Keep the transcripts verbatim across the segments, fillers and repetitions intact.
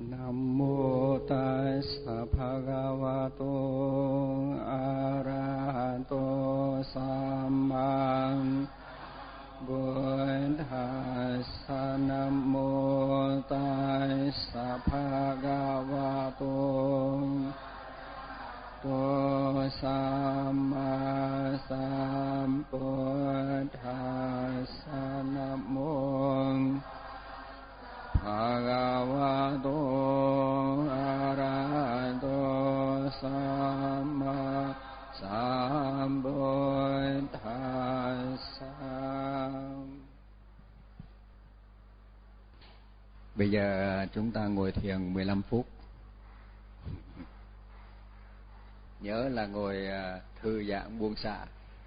Nam mô Tassa Bhagavato Arahato Samma Buddhassa. Nam mô Tassa Bhagavato Samma Sambuddhassa. Nam mô Bhagavato Arahato Samma Sambuddhassa. Bây giờ chúng ta ngồi thiền mười lăm phút. Nhớ là ngồi thư giãn buông xả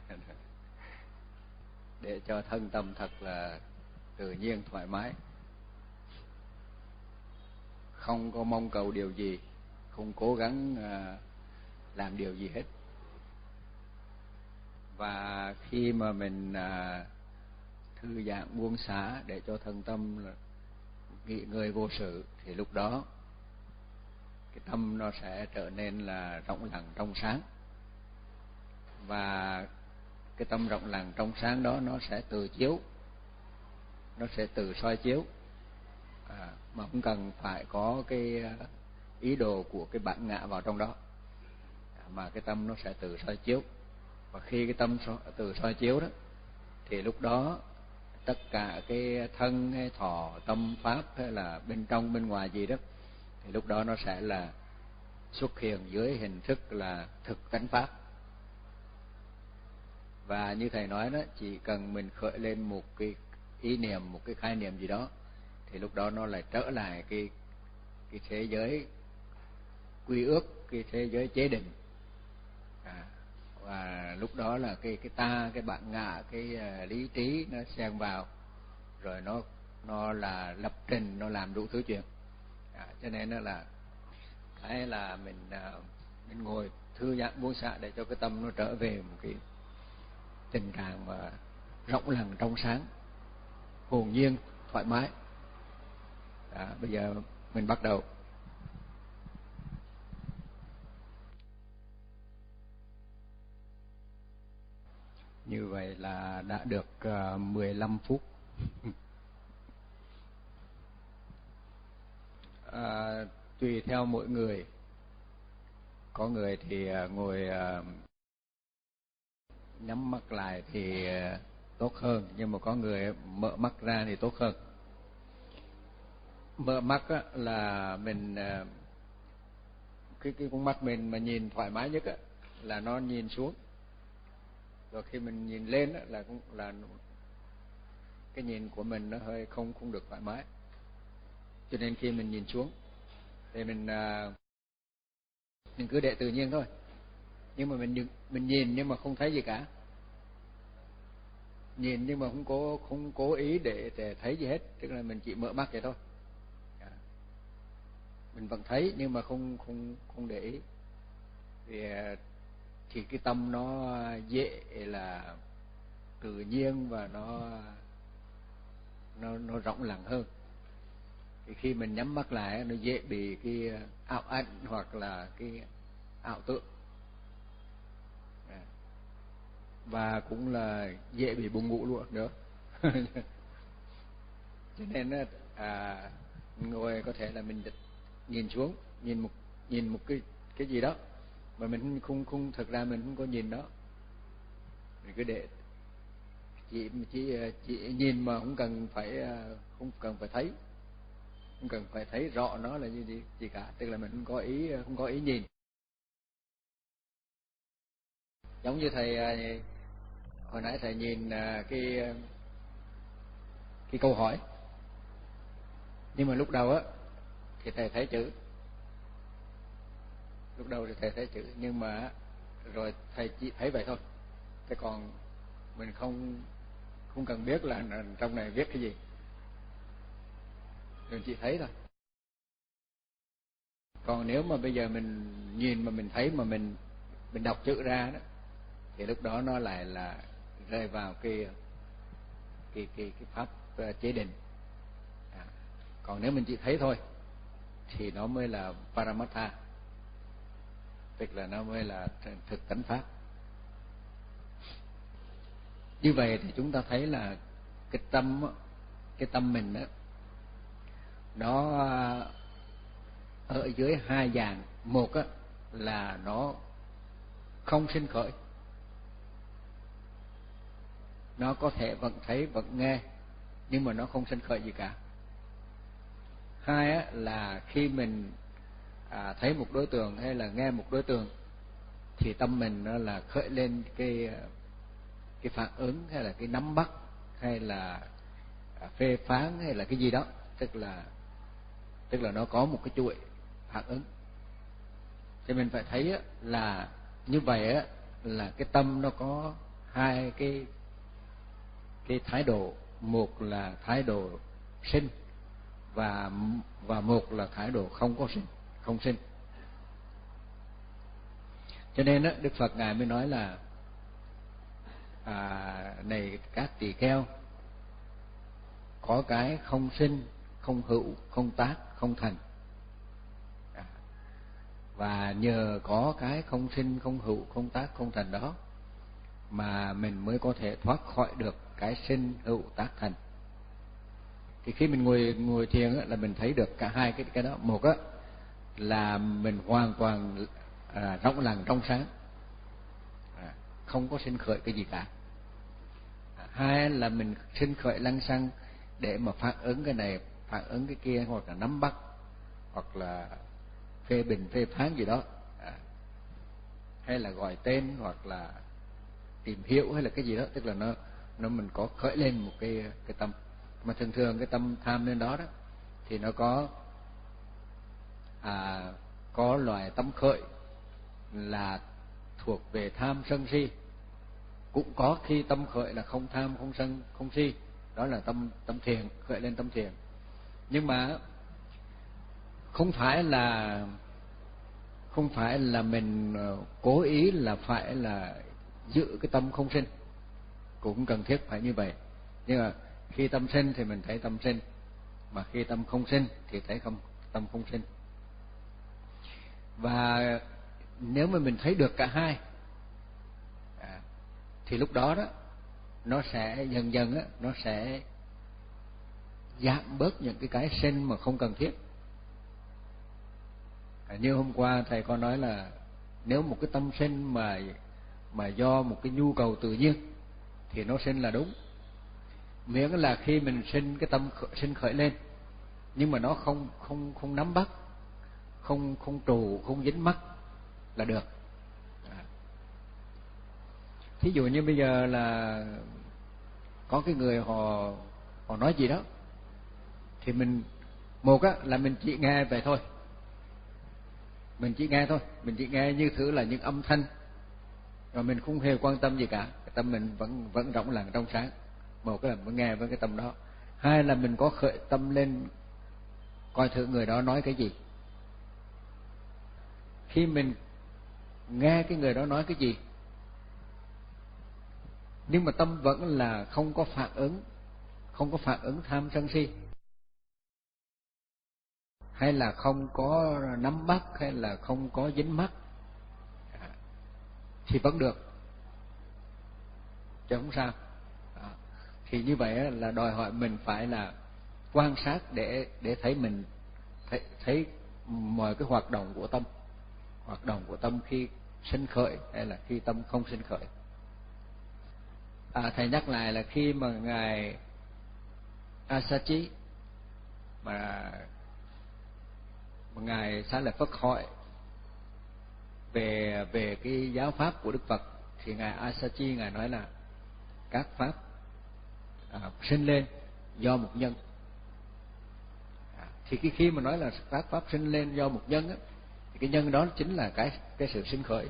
để cho thân tâm thật là tự nhiên thoải mái, không có mong cầu điều gì, không cố gắng làm điều gì hết. Và khi mà mình thư giãn buông xả để cho thân tâm nghỉ ngơi vô sự, thì lúc đó cái tâm nó sẽ trở nên là rộng lặng trong sáng. Và cái tâm rộng lặng trong sáng đó nó sẽ tự chiếu, nó sẽ tự soi chiếu, à, mà không cần phải có cái ý đồ của cái bản ngã vào trong đó, mà cái tâm nó sẽ tự soi chiếu. Và khi cái tâm tự soi chiếu đó, thì lúc đó tất cả cái thân hay thọ tâm pháp hay là bên trong bên ngoài gì đó, thì lúc đó nó sẽ là xuất hiện dưới hình thức là thực tánh pháp. Và như thầy nói đó, chỉ cần mình khởi lên một cái ý niệm, một cái khái niệm gì đó, thì lúc đó nó lại trở lại cái cái thế giới quy ước, cái thế giới chế định. À, và lúc đó là cái cái ta, cái bản ngã, cái uh, lý trí nó xen vào, rồi nó nó là lập trình, nó làm đủ thứ chuyện. À, cho nên nó là cái là mình uh, mình ngồi thư giãn buông xả để cho cái tâm nó trở về một cái tình trạng mà rộng lặng trong sáng, hồn nhiên, thoải mái. Đó, bây giờ mình bắt đầu. Như vậy là đã được uh, mười lăm phút. À, tùy theo mỗi người, có người thì uh, ngồi uh, nhắm mắt lại thì uh, tốt hơn, nhưng mà có người mở mắt ra thì tốt hơn. Mở mắt á, là mình uh, cái cái con mắt mình mà nhìn thoải mái nhất á, là nó nhìn xuống. Rồi khi mình nhìn lên á, là cũng là cái nhìn của mình nó hơi không không được thoải mái. Cho nên khi mình nhìn xuống thì mình uh, mình cứ để tự nhiên thôi. Nhưng mà mình mình nhìn nhưng mà không thấy gì cả. Nhìn nhưng mà không cố không cố ý để để thấy gì hết, tức là mình chỉ mở mắt vậy thôi. Mình vẫn thấy nhưng mà không không không để ý. Thì thì cái tâm nó dễ là tự nhiên và nó nó nó rộng lặng hơn. Thì khi mình nhắm mắt lại nó dễ bị cái ảo ảnh hoặc là cái ảo tưởng, và cũng là dễ bị buồn ngủ luôn nữa. Cho nên à, ngồi có thể là mình nhìn xuống, nhìn một nhìn một cái cái gì đó mà mình không không thực ra mình không có nhìn đó, mình cứ để chỉ chỉ chỉ nhìn mà không cần phải không cần phải thấy, không cần phải thấy rõ nó là như gì gì cả, tức là mình không có ý không có ý nhìn. Giống như thầy hồi nãy thầy nhìn cái cái câu hỏi, nhưng mà lúc đầu á thì thầy thấy chữ, lúc đầu thì thầy thấy chữ nhưng mà rồi thầy chỉ thấy vậy thôi, thế còn mình không không cần biết là trong này viết cái gì, mình chỉ thấy thôi. Còn nếu mà bây giờ mình nhìn mà mình thấy mà mình mình đọc chữ ra đó, thì lúc đó nó lại là rơi vào cái cái cái cái pháp chế định. À, còn nếu mình chỉ thấy thôi thì nó mới là Paramatha, tức là nó mới là thực tánh pháp. Như vậy thì chúng ta thấy là cái tâm cái tâm mình đó, nó ở dưới hai dạng. Một á, là nó không sinh khởi, nó có thể vẫn thấy vẫn nghe nhưng mà nó không sinh khởi gì cả. Hai á, là khi mình à, thấy một đối tượng hay là nghe một đối tượng thì tâm mình nó là khởi lên cái cái phản ứng hay là cái nắm bắt hay là phê phán hay là cái gì đó, tức là tức là nó có một cái chuỗi phản ứng. Thì mình phải thấy á, là như vậy á, là cái tâm nó có hai cái cái thái độ, một là thái độ sinh và và một là thái độ không có sinh, không sinh. Cho nên á, Đức Phật ngài mới nói là à, này các tỳ kheo, có cái không sinh, không hữu, không tác, không thành. À, và nhờ có cái không sinh, không hữu, không tác, không thành đó mà mình mới có thể thoát khỏi được cái sinh hữu tác thành. Thì khi mình ngồi ngồi thiền á, là mình thấy được cả hai cái cái đó. Một á, là mình hoàn toàn à, rộng lặng trong sáng, à, không có sinh khởi cái gì cả. À, hai là mình sinh khởi lăng xăng để mà phản ứng cái này, phản ứng cái kia, hoặc là nắm bắt, hoặc là phê bình, phê phán gì đó, à, hay là gọi tên, hoặc là tìm hiểu hay là cái gì đó, tức là nó nó mình có khởi lên một cái cái tâm. Mà thường thường cái tâm tham lên đó đó thì nó có à, có loại tâm khởi là thuộc về tham sân si, cũng có khi tâm khởi là không tham, không sân, không si, đó là tâm tâm thiền, khởi lên tâm thiền. Nhưng mà không phải là không phải là mình cố ý là phải là giữ cái tâm không sinh, cũng cần thiết phải như vậy. Nhưng mà khi tâm sinh thì mình thấy tâm sinh, mà khi tâm không sinh thì thấy không tâm không sinh. Và nếu mà mình thấy được cả hai à, thì lúc đó đó nó sẽ dần dần á, nó sẽ giảm bớt những cái cái sinh mà không cần thiết. À, như hôm qua thầy có nói là nếu một cái tâm sinh mà mà do một cái nhu cầu tự nhiên thì nó sinh là đúng, miễn là khi mình sinh cái tâm khởi, sinh khởi lên nhưng mà nó không không không nắm bắt, không không trụ, không dính mắc là được. À, thí dụ như bây giờ là có cái người họ họ nói gì đó thì mình, một á là mình chỉ nghe vậy thôi, mình chỉ nghe thôi, mình chỉ nghe như thử là những âm thanh, rồi mình không hề quan tâm gì cả, cái tâm mình vẫn vẫn rộng lặng trong sáng. Một cái là mình nghe với cái tâm đó. Hai là mình có khởi tâm lên coi thử người đó nói cái gì. Khi mình nghe cái người đó nói cái gì nhưng mà tâm vẫn là không có phản ứng, không có phản ứng tham sân si, hay là không có nắm bắt, hay là không có dính mắc thì vẫn được, chứ không sao. À, thì như vậy là đòi hỏi mình phải là quan sát để để thấy mình thấy, thấy mọi cái hoạt động của tâm, hoạt động của tâm khi sinh khởi hay là khi tâm không sinh khởi. À, thầy nhắc lại là khi mà ngài Asachi mà, mà ngài Xá Lợi Phất hỏi về về cái giáo pháp của Đức Phật thì ngài Asachi ngài nói là các pháp à, sinh lên do một nhân. À, thì cái khi mà nói là các pháp sinh lên do một nhân á, thì cái nhân đó chính là cái cái sự sinh khởi.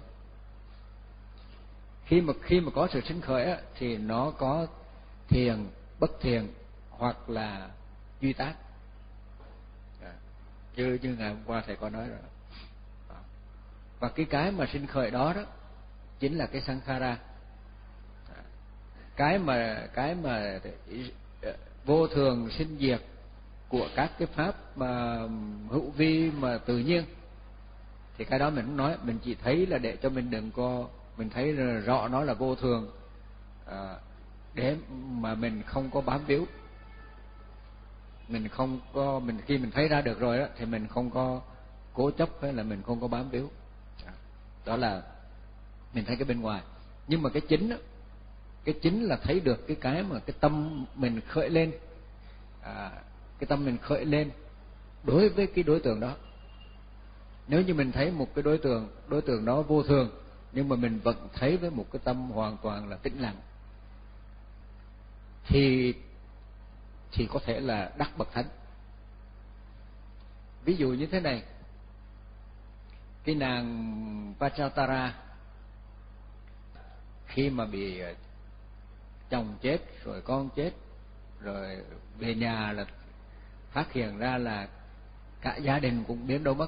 Khi mà khi mà có sự sinh khởi á, thì nó có thiền, bất thiền hoặc là duy tác. À, như như ngày hôm qua thầy có nói rồi. À, và cái cái mà sinh khởi đó đó chính là cái sankhara. À, cái mà cái mà vô thường sinh diệt của các cái pháp mà hữu vi mà tự nhiên, thì cái đó mình không nói, mình chỉ thấy là để cho mình đừng có, mình thấy rõ nó là vô thường, à, để mà mình không có bám víu, mình không có, mình khi mình thấy ra được rồi đó thì mình không có cố chấp hay là mình không có bám víu. Đó là mình thấy cái bên ngoài. Nhưng mà cái chính đó, cái chính là thấy được cái cái mà cái tâm mình khởi lên, à, cái tâm mình khởi lên đối với cái đối tượng đó. Nếu như mình thấy một cái đối tượng, đối tượng đó vô thường, nhưng mà mình vẫn thấy với một cái tâm hoàn toàn là tĩnh lặng, thì thì có thể là đắc bậc thánh. Ví dụ như thế này, cái nàng Vajratara khi mà bị chồng chết rồi con chết rồi về nhà là phát hiện ra là cả gia đình cũng biến đâu mất,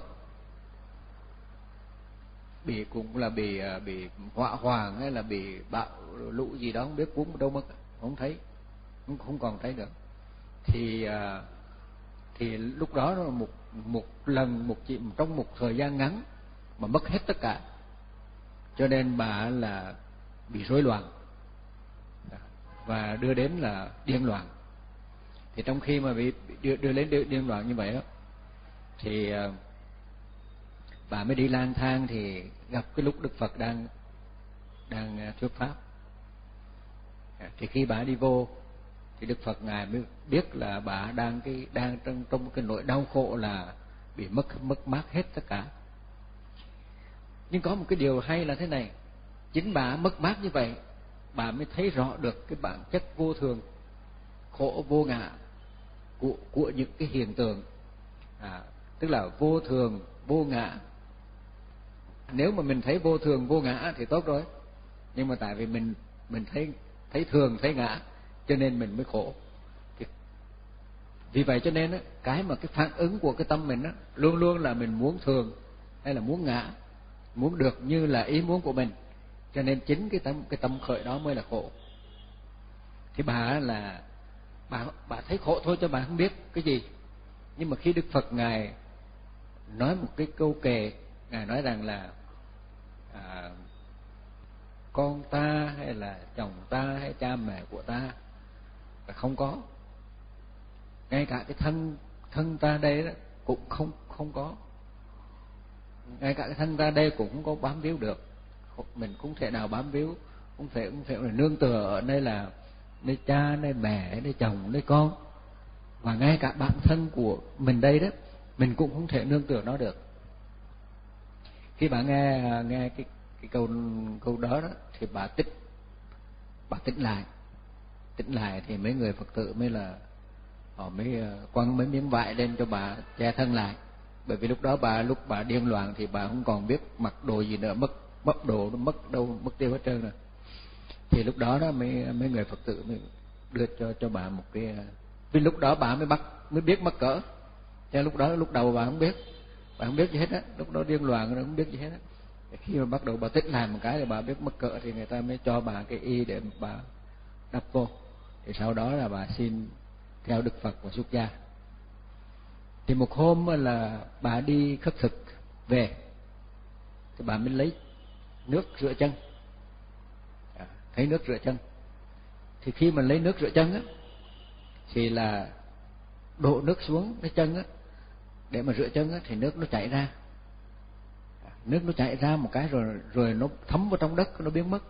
bị cũng là bị bị hỏa hoạn hay là bị bão lũ gì đó không biết, cuốn đâu mất, không thấy, không, không còn thấy nữa. Thì thì lúc đó là một một lần một chị trong một thời gian ngắn mà mất hết tất cả, cho nên bà là bị rối loạn và đưa đến là điên loạn. Thì trong khi mà bị đưa, đưa đến điên loạn như vậy đó, thì bà mới đi lang thang, thì gặp cái lúc Đức Phật đang đang thuyết pháp. Thì khi bà đi vô thì Đức Phật ngài mới biết là bà đang cái đang trong trong cái nỗi đau khổ là bị mất mất mát hết tất cả. Nhưng có một cái điều hay là thế này, chính bà mất mát như vậy, bà mới thấy rõ được cái bản chất vô thường, khổ vô ngã của của những cái hiện tượng, à, tức là vô thường vô ngã. Nếu mà mình thấy vô thường vô ngã thì tốt rồi, nhưng mà tại vì mình mình thấy thấy thường thấy ngã cho nên mình mới khổ. Vì vậy cho nên á, cái mà cái phản ứng của cái tâm mình á, luôn luôn là mình muốn thường hay là muốn ngã, muốn được như là ý muốn của mình, cho nên chính cái tâm cái tâm khởi đó mới là khổ. Thì bà là bà bà thấy khổ thôi cho bà không biết cái gì. Nhưng mà khi Đức Phật ngài nói một cái câu kệ, ngài nói rằng là à, con ta hay là chồng ta hay cha mẹ của ta là không có, ngay cả cái thân thân ta đây đó cũng không không có, ngay cả cái thân ta đây cũng không có bám víu được, mình cũng thể nào bám víu, cũng thể cũng thể là nương tựa ở đây là nơi cha, nơi mẹ, nơi chồng, nơi con, và ngay cả bản thân của mình đây đó mình cũng không thể nương tựa nó được. Khi bà nghe nghe cái cái câu câu đó đó thì bà tích bà tỉnh lại tỉnh lại thì mấy người Phật tử mới là họ mới quăng mấy miếng vải lên cho bà che thân lại, bởi vì lúc đó bà lúc bà điên loạn thì bà không còn biết mặc đồ gì nữa, mất mất đồ nó mất đâu mất tiêu hết trơn rồi. Thì lúc đó đó mấy mấy người Phật tử mới đưa cho cho bà một cái, vì lúc đó bà mới bắt mới biết mắc cỡ, cho lúc đó lúc đầu bà không biết, bà không biết gì hết á, lúc đó điên loạn rồi không biết gì hết á. Khi mà bắt đầu bà tích lại một cái thì bà biết mắc cỡ thì người ta mới cho bà cái y để bà đắp vô. Thì sau đó là bà xin theo Đức Phật và xuất gia. Thì một hôm là bà đi khất thực về thì bà mới lấy nước rửa chân, à, thấy nước rửa chân. Thì khi mà lấy nước rửa chân á thì là đổ nước xuống cái chân á để mà rửa chân á, thì nước nó chảy ra, nước nó chảy ra một cái rồi rồi nó thấm vào trong đất, nó biến mất.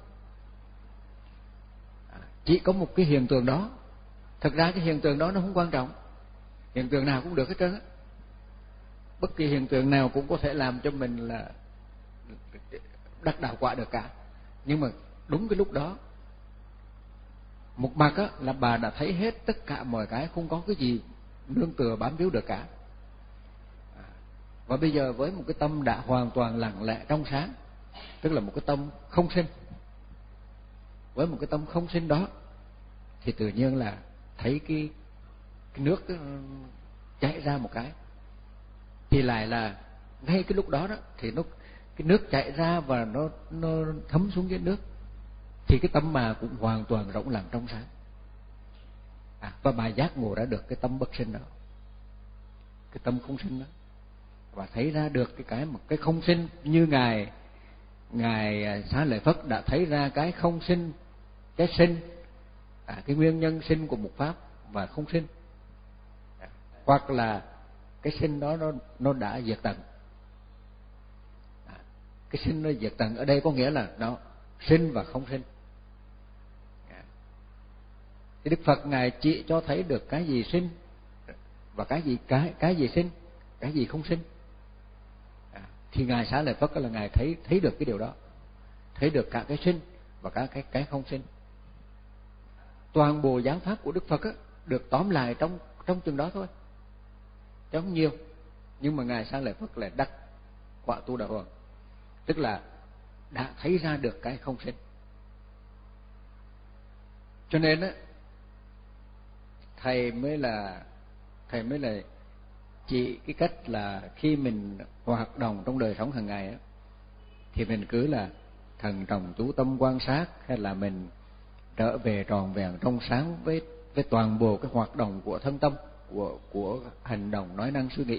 Chỉ có một cái hiện tượng đó, thật ra cái hiện tượng đó nó không quan trọng, hiện tượng nào cũng được hết trơn á, bất kỳ hiện tượng nào cũng có thể làm cho mình là đắc đạo quả được cả. Nhưng mà đúng cái lúc đó một mặt á là bà đã thấy hết tất cả mọi cái, không có cái gì nương tựa bám víu được cả. Và bây giờ với một cái tâm đã hoàn toàn lặng lẽ trong sáng, tức là một cái tâm không sinh, với một cái tâm không sinh đó thì tự nhiên là thấy cái, cái nước chảy ra một cái, thì lại là ngay cái lúc đó đó thì nó cái nước chảy ra và nó nó thấm xuống dưới nước, thì cái tâm bà cũng hoàn toàn rộng lặng trong sáng, à, và bà giác ngộ ra được cái tâm bất sinh đó. cái tâm không sinh đó, và thấy ra được cái cái một cái không sinh, như ngài ngài Xá Lợi Phất đã thấy ra cái không sinh, cái sinh, à, cái nguyên nhân sinh của một pháp và không sinh, à, hoặc là cái sinh đó nó nó đã diệt tận. À, cái sinh nó diệt tận ở đây có nghĩa là nó sinh và không sinh. À, thì Đức Phật ngài chỉ cho thấy được cái gì sinh và cái gì cái cái gì sinh, cái gì không sinh. À, thì ngài Xá Lợi Phất là ngài thấy thấy được cái điều đó, thấy được cả cái sinh và cả cái cái không sinh. Toàn bộ giáo pháp của Đức Phật á, được tóm lại trong trong chừng đó thôi, chứ không nhiều. Nhưng mà ngài Xá Lợi Phất lại đắc quả Tu Đà Hoàng, tức là đã thấy ra được cái không sinh. Cho nên á, thầy mới là thầy mới là chỉ cái cách là khi mình hoạt động trong đời sống hàng ngày á, thì mình cứ là thần trọng chú tâm quan sát, hay là mình trở về tròn vẹn trong sáng với với toàn bộ cái hoạt động của thân tâm, của của hành động nói năng suy nghĩ.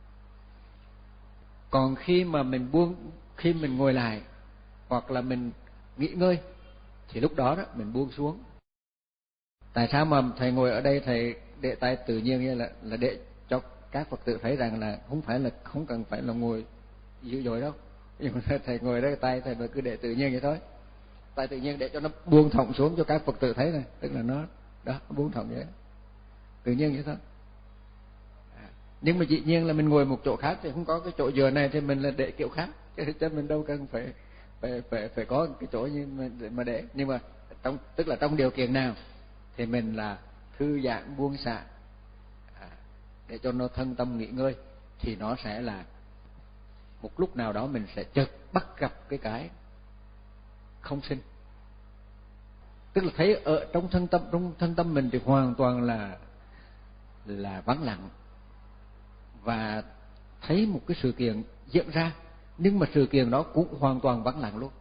Còn khi mà mình buông, khi mình ngồi lại hoặc là mình nghỉ ngơi, thì lúc đó đó mình buông xuống. Tại sao mà thầy ngồi ở đây thầy để tay tự nhiên như là là để cho các Phật tử thấy rằng là không phải là không cần phải là ngồi dữ dội đâu. Nhưng mà thầy ngồi đây tay thầy cứ để tự nhiên vậy thôi, tay tự nhiên để cho nó buông thõng xuống cho các Phật tử thấy này, tức là nó đó, nó buông thõng vậy, tự nhiên vậy thôi. À, nhưng mà dĩ nhiên là mình ngồi một chỗ khác thì không có cái chỗ dựa này thì mình là để kiểu khác, chứ mình đâu cần phải phải phải phải có cái chỗ như mà để, mà để. Nhưng mà trong tức là trong điều kiện nào thì mình là thư giãn buông xả, à, để cho nó thân tâm nghỉ ngơi, thì nó sẽ là một lúc nào đó mình sẽ chợt bắt gặp cái cái không sinh. Tức là thấy ở trong thân tâm, trong thân tâm mình thì hoàn toàn là là vắng lặng, và thấy một cái sự kiện diễn ra, nhưng mà sự kiện đó cũng hoàn toàn vắng lặng luôn.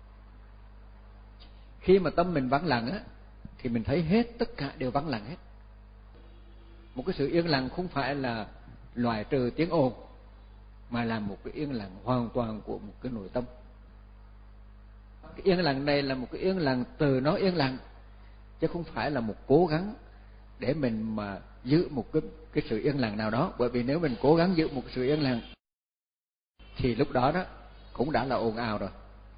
Khi mà tâm mình vắng lặng á, thì mình thấy hết tất cả đều vắng lặng hết. Một cái sự yên lặng không phải là loại trừ tiếng ồn, mà là một cái yên lặng hoàn toàn của một cái nội tâm. Cái yên lặng này là một cái yên lặng từ nó yên lặng, chứ không phải là một cố gắng để mình mà giữ một cái cái sự yên lặng nào đó. Bởi vì nếu mình cố gắng giữ một sự yên lặng thì lúc đó đó cũng đã là ồn ào rồi.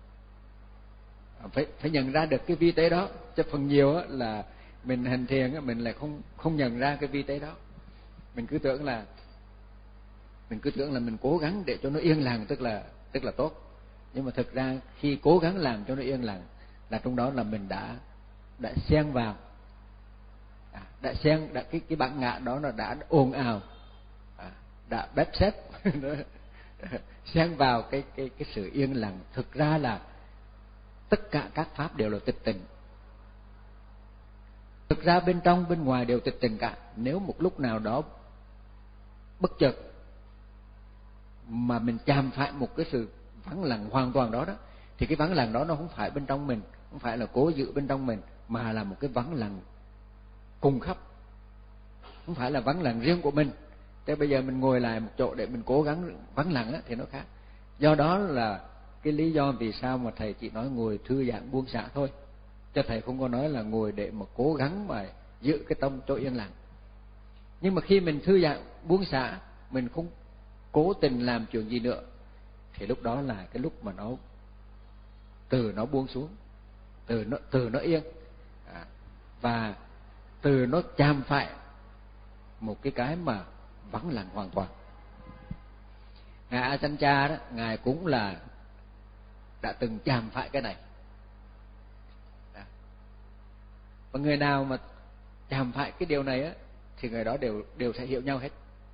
Phải phải nhận ra được cái vi tế đó, chứ phần nhiều á là mình hành thiền á, mình lại không không nhận ra cái vi tế đó. Mình cứ tưởng là mình cứ tưởng là mình cố gắng để cho nó yên lặng, tức là tức là tốt. Nhưng mà thực ra khi cố gắng làm cho nó yên lặng là trong đó là mình đã đã xen vào, à, đã xen đã cái cái bản ngã đó là đã ồn ào, à, đã bếp xếp xen vào cái cái cái sự yên lặng. Thực ra là tất cả các pháp đều là tịch tịnh. Thực ra bên trong bên ngoài đều tịch tịnh cả. Nếu một lúc nào đó bất chợt mà mình chạm phải một cái sự vắng lặng hoàn toàn đó đó, thì cái vắng lặng đó nó không phải bên trong mình, không phải là cố giữ bên trong mình, mà là một cái vắng lặng cùng khắp, không phải là vắng lặng riêng của mình. Thế bây giờ mình ngồi lại một chỗ để mình cố gắng vắng lặng á, thì nó khác. Do đó là cái lý do vì sao mà thầy chỉ nói ngồi thư giãn buông xả thôi, chứ thầy không có nói là ngồi để mà cố gắng mà giữ cái tâm chỗ yên lặng. Nhưng mà khi mình thư giãn buông xả, mình không cố tình làm chuyện gì nữa, thì lúc đó là cái lúc mà nó từ nó buông xuống, từ nó từ nó yên, à, và từ nó chạm phải một cái cái mà vắng lặng hoàn toàn. Ngài A Chanh Cha đó, ngài cũng là đã từng chạm phải cái này. À, và người nào mà chạm phải cái điều này á, thì người đó đều đều sẽ hiểu nhau hết.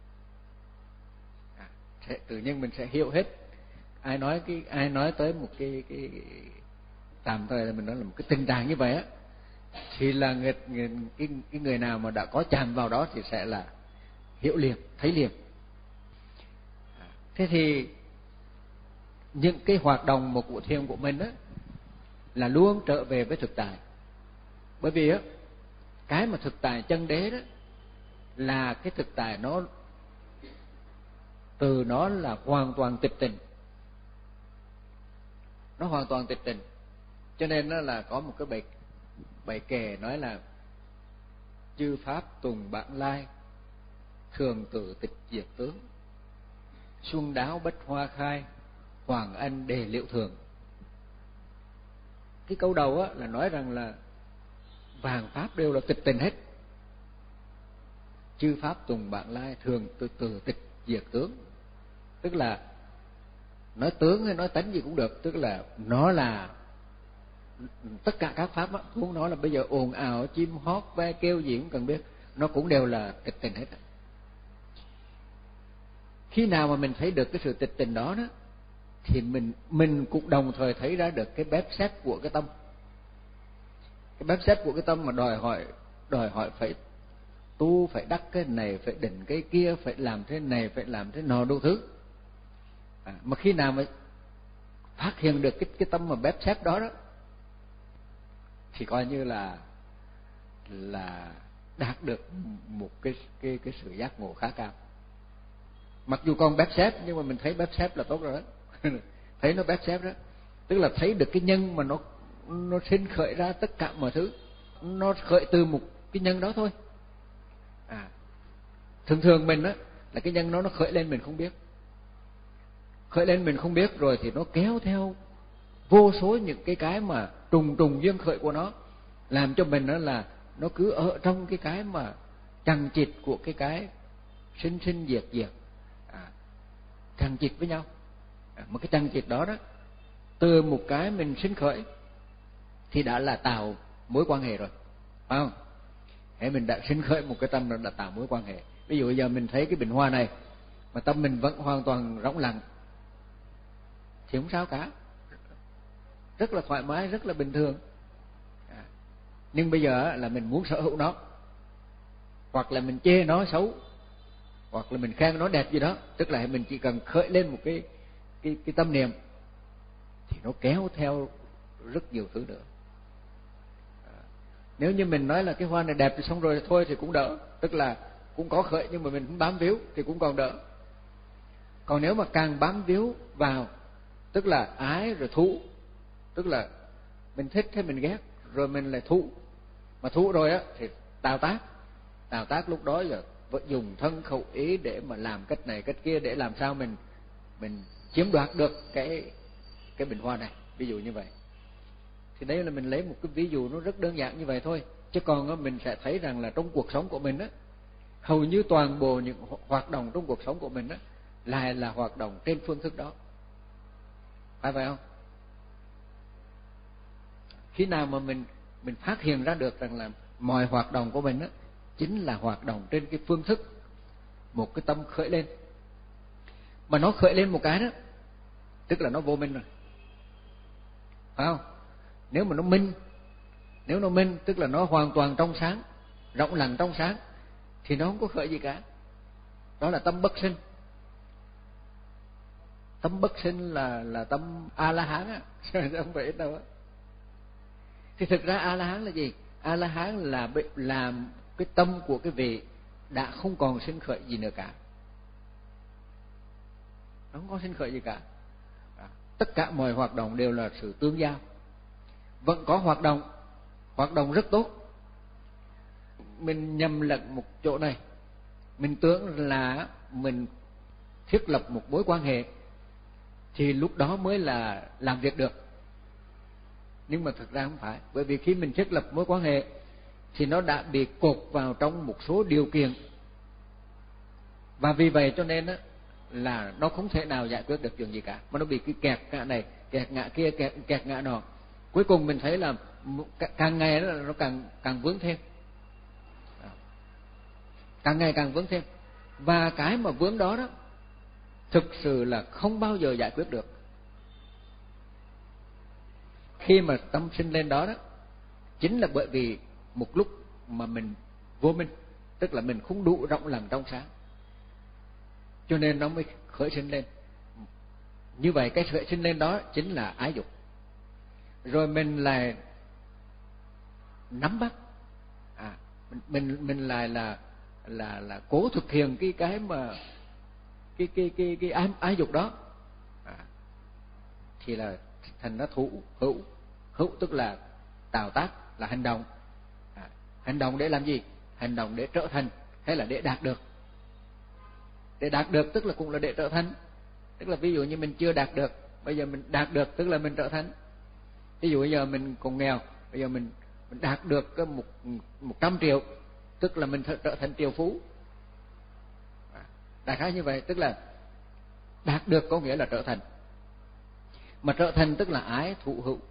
À, sẽ, tự nhiên mình sẽ hiểu hết. Ai nói cái ai nói tới một cái cái tạm thời là mình nói là một cái tình trạng như vậy á, thì là người, người cái, cái người nào mà đã có chạm vào đó thì sẽ là hiểu liền, thấy liền. À, thế thì những cái hoạt động một của thiền của mình á là luôn trở về với thực tại. Bởi vì á, cái mà thực tại chân đế đó là cái thực tại nó từ nó là hoàn toàn tịch tình, nó hoàn toàn tịch tình. Cho nên nó là có một cái bài bài kệ nói là chư pháp tùng bản lai, thường tự tịch diệt tướng, xuân đáo bách hoa khai, hoàng anh đề liệu thường. Cái câu đầu á là nói rằng là vạn pháp đều là tịch tình hết, chư pháp tùng bản lai, thường tự từ tịch diệt tướng. Tức là nói tướng hay nói tánh gì cũng được, tức là nó là tất cả các pháp á, muốn nói là bây giờ ồn ào chim hót ve kêu gì cũng cần biết, nó cũng đều là tịch tình hết. Khi nào mà mình thấy được cái sự tịch tình đó đó, thì mình mình cũng đồng thời thấy ra được cái bếp xếp của cái tâm. Cái bếp xếp của cái tâm mà đòi hỏi đòi hỏi phải tu, phải đắc cái này, phải định cái kia, phải làm thế này, phải làm thế nọ đủ thứ. À, mà khi nào mà phát hiện được cái cái tâm mà bếp xếp đó đó, thì coi như là là đạt được một cái cái cái sự giác ngộ khá cao. Mặc dù còn bếp xếp nhưng mà mình thấy bếp xếp là tốt rồi đó. Thấy nó bếp xếp đó, tức là thấy được cái nhân mà nó nó sinh khởi ra tất cả mọi thứ, nó khởi từ một cái nhân đó thôi. À, thường thường mình á là cái nhân đó nó khởi lên mình không biết, khởi lên mình không biết rồi thì nó kéo theo vô số những cái cái mà trùng trùng duyên khởi của nó, làm cho mình đó là nó cứ ở trong cái cái mà chằng chịt của cái cái sinh sinh diệt diệt, à, chằng chịt với nhau. À, mà cái chằng chịt đó đó, từ một cái mình sinh khởi thì đã là tạo mối quan hệ rồi, phải không? Hễ mình đã sinh khởi một cái tâm, nó đã tạo mối quan hệ. Ví dụ bây giờ mình thấy cái bình hoa này mà tâm mình vẫn hoàn toàn rỗng lặng thì không sao cả, rất là thoải mái, rất là bình thường. À, nhưng bây giờ là mình muốn sở hữu nó, hoặc là mình chê nó xấu, hoặc là mình khen nó đẹp gì đó, tức là mình chỉ cần khởi lên một cái cái cái tâm niệm thì nó kéo theo rất nhiều thứ nữa. À, nếu như mình nói là cái hoa này đẹp thì xong rồi thôi thì cũng đỡ, tức là cũng có khởi nhưng mà mình không bám víu thì cũng còn đỡ. Còn nếu mà càng bám víu vào, tức là ái rồi thụ, tức là mình thích hay mình ghét rồi mình lại thụ, mà thụ rồi á thì tạo tác, tạo tác lúc đó giờ vẫn dùng thân khẩu ý để mà làm cách này cách kia để làm sao mình mình chiếm đoạt được cái cái bình hoa này, ví dụ như vậy. Thì đấy là mình lấy một cái ví dụ nó rất đơn giản như vậy thôi, chứ còn á, mình sẽ thấy rằng là trong cuộc sống của mình á, hầu như toàn bộ những hoạt động trong cuộc sống của mình á là là hoạt động trên phương thức đó, phải vậy không? Khi nào mà mình mình phát hiện ra được rằng là mọi hoạt động của mình á chính là hoạt động trên cái phương thức một cái tâm khởi lên, mà nó khởi lên một cái đó tức là nó vô minh rồi, phải không? Nếu mà nó minh, nếu nó minh tức là nó hoàn toàn trong sáng, rộng lặng trong sáng, thì nó không có khởi gì cả. Đó là tâm bất sinh. Tâm bất sinh là là tâm A La Hán á, không phải ít đâu á. Thì thực ra A La Hán là gì? A La Hán là làm cái tâm của cái vị đã không còn sinh khởi gì nữa cả, nó không có sinh khởi gì cả. Tất cả mọi hoạt động đều là sự tương giao. Vẫn có hoạt động, hoạt động rất tốt. Mình nhầm lẫn một chỗ này, mình tưởng là mình thiết lập một mối quan hệ thì lúc đó mới là làm việc được, nhưng mà thực ra không phải. Bởi vì khi mình thiết lập mối quan hệ thì nó đã bị cột vào trong một số điều kiện, và vì vậy cho nên á là nó không thể nào giải quyết được chuyện gì cả, mà nó bị cái kẹt ngã này, kẹt ngã kia, kẹt kẹt ngã nọ. Cuối cùng mình thấy là càng ngày nó nó càng càng vướng thêm, càng ngày càng vướng thêm, và cái mà vướng đó đó thực sự là không bao giờ giải quyết được. Khi mà tâm sinh lên đó đó chính là bởi vì một lúc mà mình vô minh, tức là mình không đủ rộng lặng trong sáng, cho nên nó mới khởi sinh lên. Như vậy cái khởi sinh lên đó chính là ái dục. Rồi mình lại nắm bắt, à, mình mình mình lại là là là cố thực hiện cái cái mà cái cái cái cái ái, ái dục đó, à, thì là thành nó thủ hữu. Hữu tức là tạo tác, là hành động. À, hành động để làm gì? Hành động để trở thành hay là để đạt được? Để đạt được tức là cũng là để trở thành. Tức là ví dụ như mình chưa đạt được, bây giờ mình đạt được tức là mình trở thành. Ví dụ bây giờ mình còn nghèo, bây giờ mình, mình đạt được cái một một trăm triệu, tức là mình trở thành triệu phú. À, đại khái như vậy, tức là đạt được có nghĩa là trở thành. Mà trở thành tức là ái thụ hữu.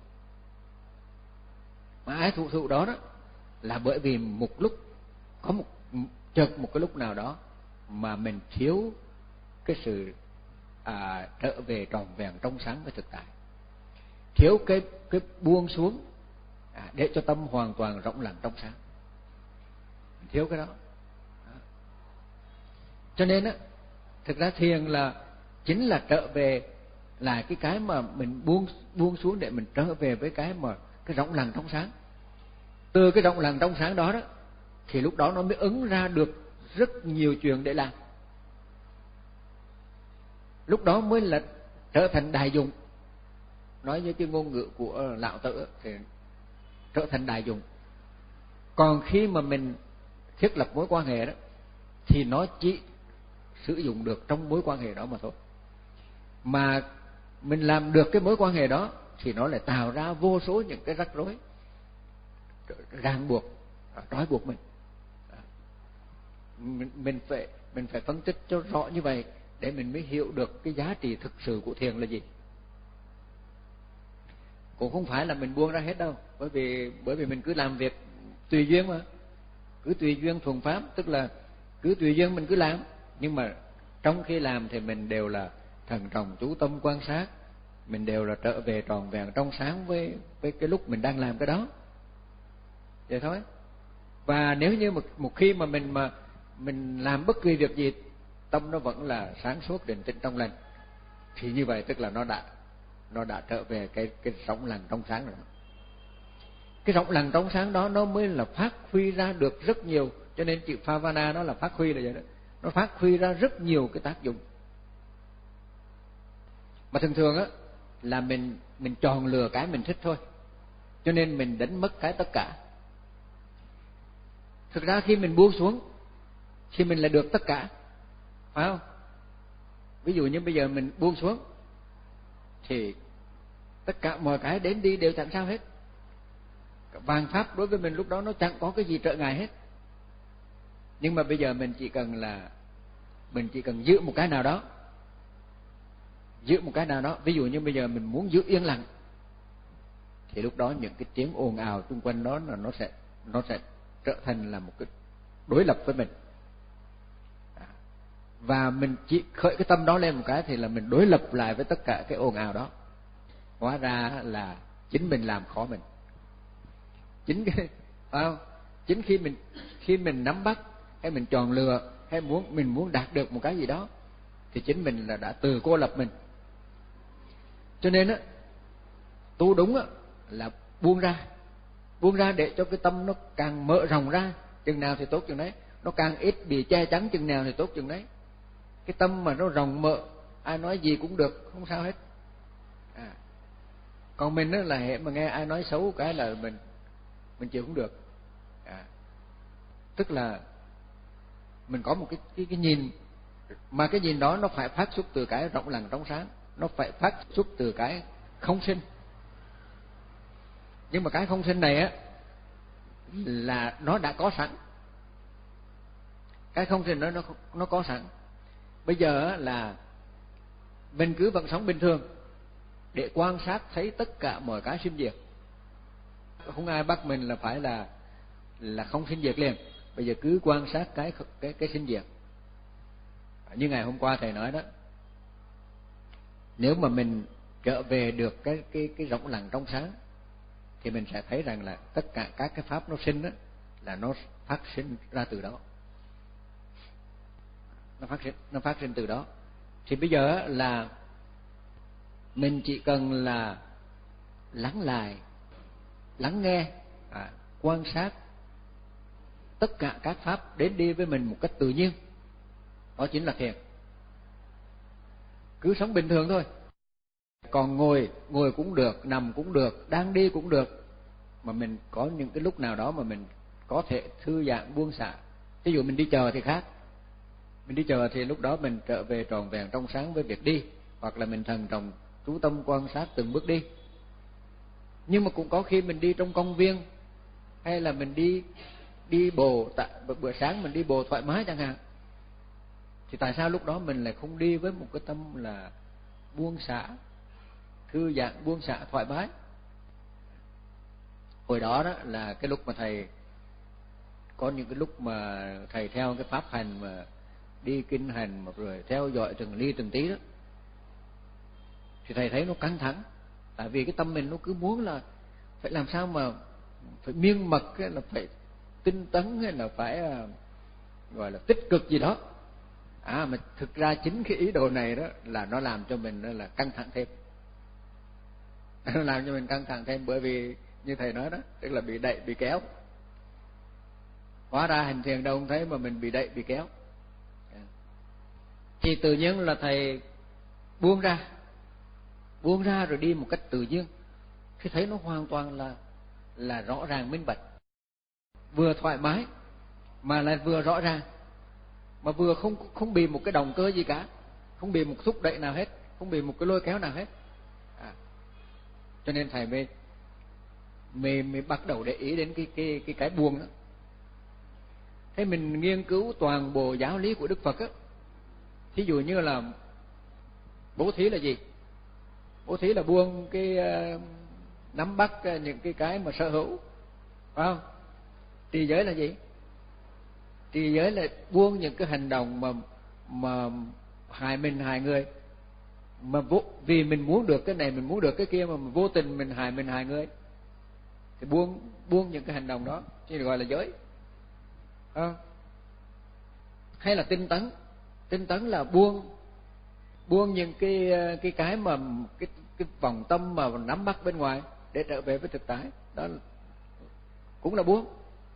Mà ái thụ hữu đó đó là bởi vì một lúc có một chợt một cái lúc nào đó mà mình thiếu cái sự à, trở về tròn vẹn trong sáng với thực tại, thiếu cái cái buông xuống à, để cho tâm hoàn toàn rộng lặng trong sáng, mình thiếu cái đó. đó. Cho nên á, thực ra thiền là chính là trở về lại cái cái mà mình buông buông xuống để mình trở về với cái mà cái rộng lặng trong sáng. Từ cái rộng lặng trong sáng đó đó thì lúc đó nó mới ứng ra được rất nhiều chuyện để làm. Lúc đó mới là trở thành đại dụng. Nói như cái ngôn ngữ của Lão Tử thì trở thành đại dụng. Còn khi mà mình thiết lập mối quan hệ đó thì nó chỉ sử dụng được trong mối quan hệ đó mà thôi. Mà mình làm được cái mối quan hệ đó thì nó lại tạo ra vô số những cái rắc rối, ràng buộc, trói buộc mình. mình mình phải mình phải phân tích cho rõ như vậy để mình mới hiểu được cái giá trị thực sự của thiền là gì. Cũng không phải là mình buông ra hết đâu, bởi vì bởi vì mình cứ làm việc tùy duyên mà, cứ tùy duyên thuần pháp, tức là cứ tùy duyên mình cứ làm, nhưng mà trong khi làm thì mình đều là thần trọng chú tâm quan sát, mình đều là trở về tròn vẹn trong sáng với với cái lúc mình đang làm cái đó, vậy thôi. Và nếu như một một khi mà mình mà mình làm bất kỳ việc gì, tâm nó vẫn là sáng suốt định tĩnh trong lành, thì như vậy tức là nó đã nó đã trở về cái cái rộng lặng trong sáng rồi. Cái rộng lặng trong sáng đó nó mới là phát huy ra được rất nhiều. Cho nên chữ Phavana nó là phát huy là vậy đó, nó phát huy ra rất nhiều cái tác dụng. Mà thường thường á là mình mình chọn lựa cái mình thích thôi, cho nên mình đánh mất cái tất cả. Thực ra khi mình buông xuống thì mình lại được tất cả, phải không? Ví dụ như bây giờ mình buông xuống thì tất cả mọi cái đến đi đều chẳng sao hết. Vạn pháp đối với mình lúc đó nó chẳng có cái gì trở ngại hết. Nhưng mà bây giờ mình chỉ cần là mình chỉ cần giữ một cái nào đó, giữ một cái nào đó. Ví dụ như bây giờ mình muốn giữ yên lặng thì lúc đó những cái tiếng ồn ào xung quanh đó là nó sẽ nó sẽ trở thành là một cái đối lập với mình. Và mình chỉ khởi cái tâm đó lên một cái thì là mình đối lập lại với tất cả cái ồn ào đó. Hóa ra là chính mình làm khó mình. Chính cái phải không? Chính khi mình khi mình nắm bắt hay mình chọn lựa hay muốn mình muốn đạt được một cái gì đó thì chính mình là đã tự cô lập mình. Cho nên á, tu đúng á là buông ra, buông ra để cho cái tâm nó càng mở rộng ra chừng nào thì tốt chừng đấy, nó càng ít bị che chắn chừng nào thì tốt chừng đấy. Cái tâm mà nó rộng mở, ai nói gì cũng được, không sao hết. À. Còn mình á là hệ mà nghe ai nói xấu cái là mình mình chịu không được. À. Tức là mình có một cái cái cái nhìn, mà cái nhìn đó nó phải phát xuất từ cái rộng lặng trong sáng, nó phải phát xuất từ cái không sinh. Nhưng mà cái không sinh này á là nó đã có sẵn. Cái không sinh đó nó nó có sẵn. Bây giờ là mình cứ vẫn sống bình thường để quan sát thấy tất cả mọi cái sinh diệt. Không ai bắt mình là phải là là không sinh diệt liền. Bây giờ cứ quan sát cái cái cái sinh diệt. Như ngày hôm qua thầy nói đó, nếu mà mình trở về được cái cái cái rộng lặng trong sáng thì mình sẽ thấy rằng là tất cả các cái pháp nó sinh đó là nó phát sinh ra từ đó. Nó phát sinh nó phát sinh từ đó. Thì bây giờ là mình chỉ cần là lắng lại, lắng nghe, à, quan sát tất cả các pháp đến đi với mình một cách tự nhiên. Đó chính là thiền. cứ sống bình thường thôi. Còn ngồi ngồi cũng được, nằm cũng được, đang đi cũng được, mà mình có những cái lúc nào đó mà mình có thể thư giãn buông xả. Ví dụ mình đi chờ thì khác, mình đi chờ thì lúc đó mình trở về tròn vẹn trong sáng với việc đi, hoặc là mình thần trọng chú tâm quan sát từng bước đi. Nhưng mà cũng có khi mình đi trong công viên, hay là mình đi đi bộ, tại bữa sáng mình đi bộ thoải mái chẳng hạn, thì tại sao lúc đó mình lại không đi với một cái tâm là buông xả, thư giãn buông xả thoải mái? Hồi đó đó là cái lúc mà thầy có những cái lúc mà thầy theo cái pháp hành mà đi kinh hành, mà rồi theo dõi từng ly từng tí đó, thì thầy thấy nó căng thẳng. Tại vì cái tâm mình nó cứ muốn là phải làm sao mà phải miên mật, hay là phải tinh tấn, hay là phải gọi là tích cực gì đó. À mà thực ra chính cái ý đồ này đó là nó làm cho mình đó là căng thẳng thêm. Nó làm cho mình căng thẳng thêm, bởi vì như thầy nói đó, tức là bị đẩy, bị kéo. Hóa ra hành thiền đâu không thấy mà mình bị đẩy, bị kéo. Thì tự nhiên là thầy buông ra, buông ra rồi đi một cách tự nhiên, thì thấy nó hoàn toàn là là rõ ràng minh bạch, vừa thoải mái mà lại vừa rõ ràng, mà vừa không không bị một cái động cơ gì cả, không bị một thúc đẩy nào hết, không bị một cái lôi kéo nào hết. À, cho nên thầy mới mới mới bắt đầu để ý đến cái cái cái cái buông đó. Thế mình nghiên cứu toàn bộ giáo lý của Đức Phật á, thí dụ như là bố thí là gì? Bố thí là buông cái uh, nắm bắt uh, những cái cái mà sở hữu, phải không? Trì giới là gì? Trì giới là buông những cái hành động mà mà hại mình hại người, mà vô, vì mình muốn được cái này, mình muốn được cái kia, mà vô tình mình hại mình hại người, thì buông buông những cái hành động đó, chứ gọi là giới. À, hay là tinh tấn, tinh tấn là buông buông những cái cái cái mà cái cái vòng tâm mà nắm bắt bên ngoài để trở về với thực tại, đó cũng là buông.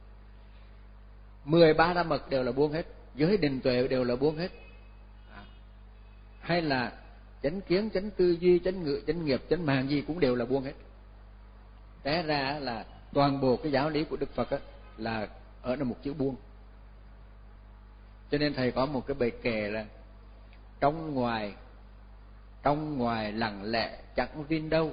Mười ba la mật đều là buông hết, giới định tuệ đều là buông hết. À, hay là chánh kiến, chánh tư duy, chánh ngữ, chánh nghiệp, chánh mạng gì cũng đều là buông hết. Té ra là toàn bộ cái giáo lý của Đức Phật á, là ở trong một chữ buông. Cho nên thầy có một cái bài kệ là trong ngoài trong ngoài lặng lẽ chẳng vin đâu,